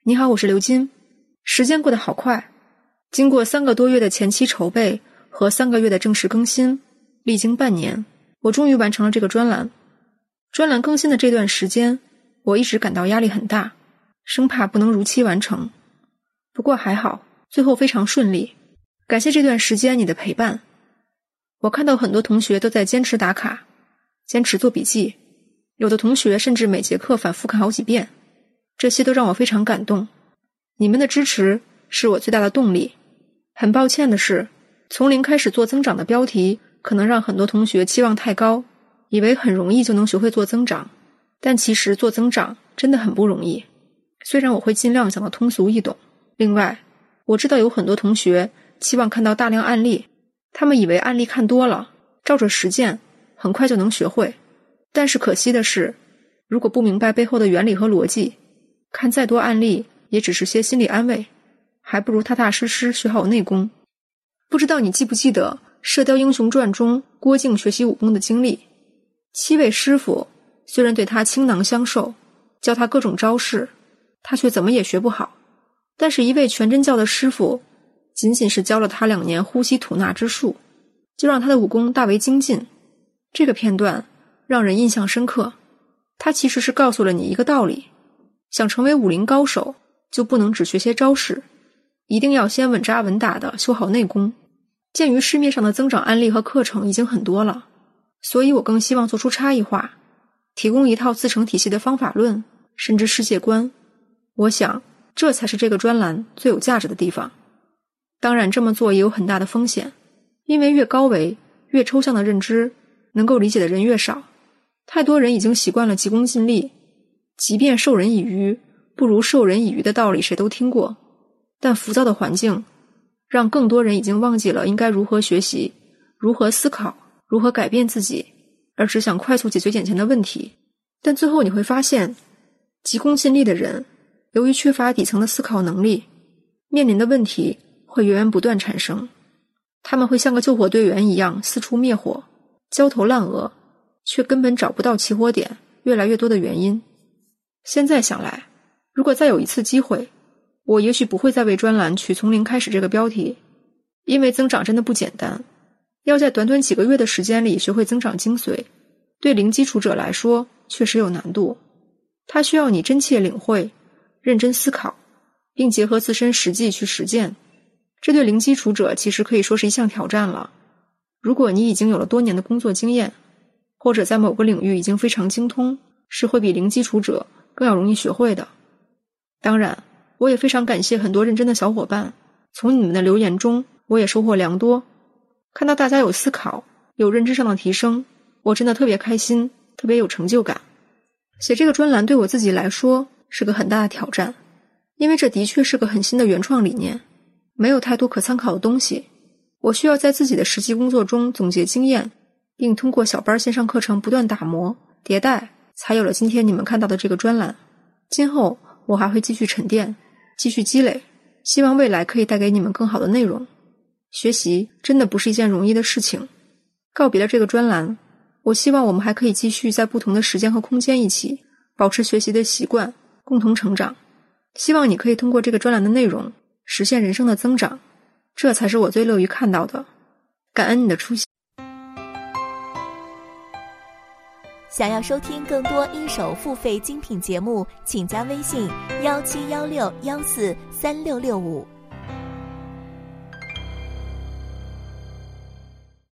你好，我是刘金。时间过得好快，经过3个多月的前期筹备和3个月的正式更新，历经半年，我终于完成了这个专栏。专栏更新的这段时间，我一直感到压力很大，生怕不能如期完成。不过还好，最后非常顺利。感谢这段时间你的陪伴。我看到很多同学都在坚持打卡，坚持做笔记，有的同学甚至每节课反复看好几遍，这些都让我非常感动。你们的支持是我最大的动力。很抱歉的是，从零开始做增长的标题可能让很多同学期望太高，以为很容易就能学会做增长，但其实做增长真的很不容易。虽然我会尽量讲得通俗易懂，另外我知道有很多同学期望看到大量案例，他们以为案例看多了，照着实践很快就能学会。但是可惜的是，如果不明白背后的原理和逻辑，看再多案例也只是些心理安慰，还不如踏踏实实学好内功。不知道你记不记得《射雕英雄传》中郭靖学习武功的经历？7位师傅虽然对他倾囊相授，教他各种招式，他却怎么也学不好。但是一位全真教的师傅仅仅是教了他2年呼吸吐纳之术，就让他的武功大为精进。这个片段让人印象深刻，他其实是告诉了你一个道理，想成为武林高手，就不能只学些招式，一定要先稳扎稳打的修好内功。鉴于市面上的增长案例和课程已经很多了，所以我更希望做出差异化，提供一套自成体系的方法论，甚至世界观。我想这才是这个专栏最有价值的地方。当然这么做也有很大的风险，因为越高维越抽象的认知，能够理解的人越少。太多人已经习惯了急功近利，即便授人以鱼不如授人以渔的道理谁都听过，但浮躁的环境让更多人已经忘记了应该如何学习，如何思考，如何改变自己，而只想快速解决眼前的问题。但最后你会发现，急功近利的人由于缺乏底层的思考能力，面临的问题会源源不断产生。他们会像个救火队员一样四处灭火，焦头烂额，却根本找不到起火点越来越多的原因。现在想来，如果再有一次机会，我也许不会再为专栏取从零开始这个标题，因为增长真的不简单，要在短短几个月的时间里学会增长精髓，对零基础者来说确实有难度。它需要你真切领会，认真思考，并结合自身实际去实践。这对零基础者其实可以说是一项挑战了。如果你已经有了多年的工作经验，或者在某个领域已经非常精通，是会比零基础者更要容易学会的。当然我也非常感谢很多认真的小伙伴，从你们的留言中我也收获良多，看到大家有思考，有认知上的提升，我真的特别开心，特别有成就感。写这个专栏对我自己来说是个很大的挑战，因为这的确是个很新的原创理念，没有太多可参考的东西，我需要在自己的实际工作中总结经验，并通过小班线上课程不断打磨迭代，才有了今天你们看到的这个专栏。今后我还会继续沉淀，继续积累，希望未来可以带给你们更好的内容。学习真的不是一件容易的事情，告别了这个专栏，我希望我们还可以继续在不同的时间和空间一起保持学习的习惯，共同成长。希望你可以通过这个专栏的内容实现人生的增长，这才是我最乐于看到的。感恩你的出现。 想要收听更多一手付费精品节目，请加微信1716143665。